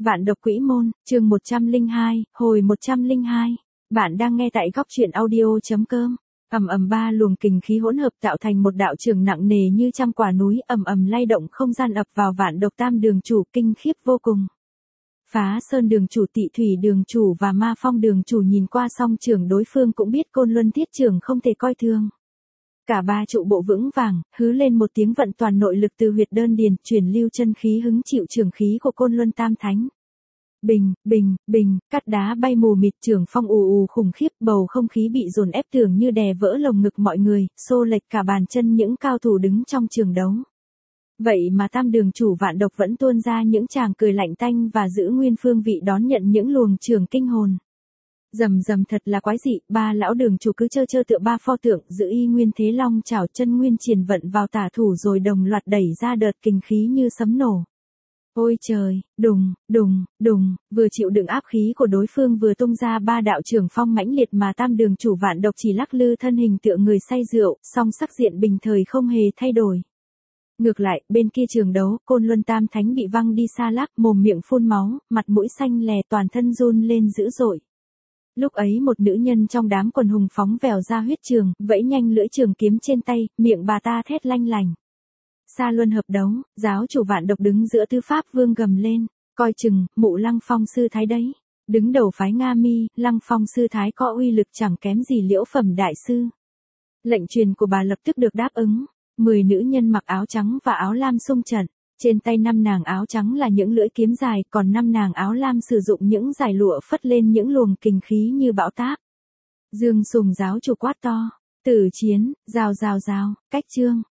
Vạn độc quỹ môn, chương 102, hồi 102. Bạn đang nghe tại góc truyện audio.com. Ầm ầm ba luồng kình khí hỗn hợp tạo thành một đạo trường nặng nề như trăm quả núi, ầm ầm lay động không gian ập vào Vạn độc tam đường chủ, kinh khiếp vô cùng. Phá Sơn đường chủ, Tị Thủy đường chủ và Ma Phong đường chủ nhìn qua song trường đối phương cũng biết Côn Luân Thiết Trường không thể coi thường. Cả ba trụ bộ vững vàng, hứ lên một tiếng vận toàn nội lực từ huyệt đơn điền, truyền lưu chân khí hứng chịu trường khí của Côn Luân Tam Thánh. Bình, bình, bình, cát đá bay mù mịt, trường phong ù ù khủng khiếp, bầu không khí bị dồn ép tưởng như đè vỡ lồng ngực mọi người, xô lệch cả bàn chân những cao thủ đứng trong trường đấu. Vậy mà tam đường chủ Vạn độc vẫn tuôn ra những tràng cười lạnh tanh và giữ nguyên phương vị đón nhận những luồng trường kinh hồn. Rầm rầm thật là quái dị, ba lão đường chủ cứ chơ tựa ba pho tượng, giữ y nguyên thế long chảo chân nguyên triền vận vào tả thủ rồi đồng loạt đẩy ra đợt kinh khí như sấm nổ. Ôi trời, đùng, đùng, đùng, vừa chịu đựng áp khí của đối phương vừa tung ra ba đạo trường phong mãnh liệt mà tam đường chủ Vạn độc chỉ lắc lư thân hình tựa người say rượu, song sắc diện bình thời không hề thay đổi. Ngược lại, bên kia trường đấu, Côn Luân Tam Thánh bị văng đi xa lắc, mồm miệng phun máu, mặt mũi xanh lè, toàn thân run lên dữ dội. Lúc ấy một nữ nhân trong đám quần hùng phóng vèo ra huyết trường, vẫy nhanh lưỡi trường kiếm trên tay, miệng bà ta thét lanh lành. Xa luân hợp đấu, giáo chủ Vạn độc đứng giữa tư pháp vương gầm lên, coi chừng, mụ Lăng Phong sư thái đấy. Đứng đầu phái Nga Mi, Lăng Phong sư thái có uy lực chẳng kém gì Liễu Phẩm đại sư. Lệnh truyền của bà lập tức được đáp ứng. 10 nữ nhân mặc áo trắng và áo lam xung trận. Trên tay 5 nàng áo trắng là những lưỡi kiếm dài, còn 5 nàng áo lam sử dụng những dải lụa phất lên những luồng kình khí như bão táp. Dương Sùng giáo chủ quát to, tử chiến, rào, cách trương,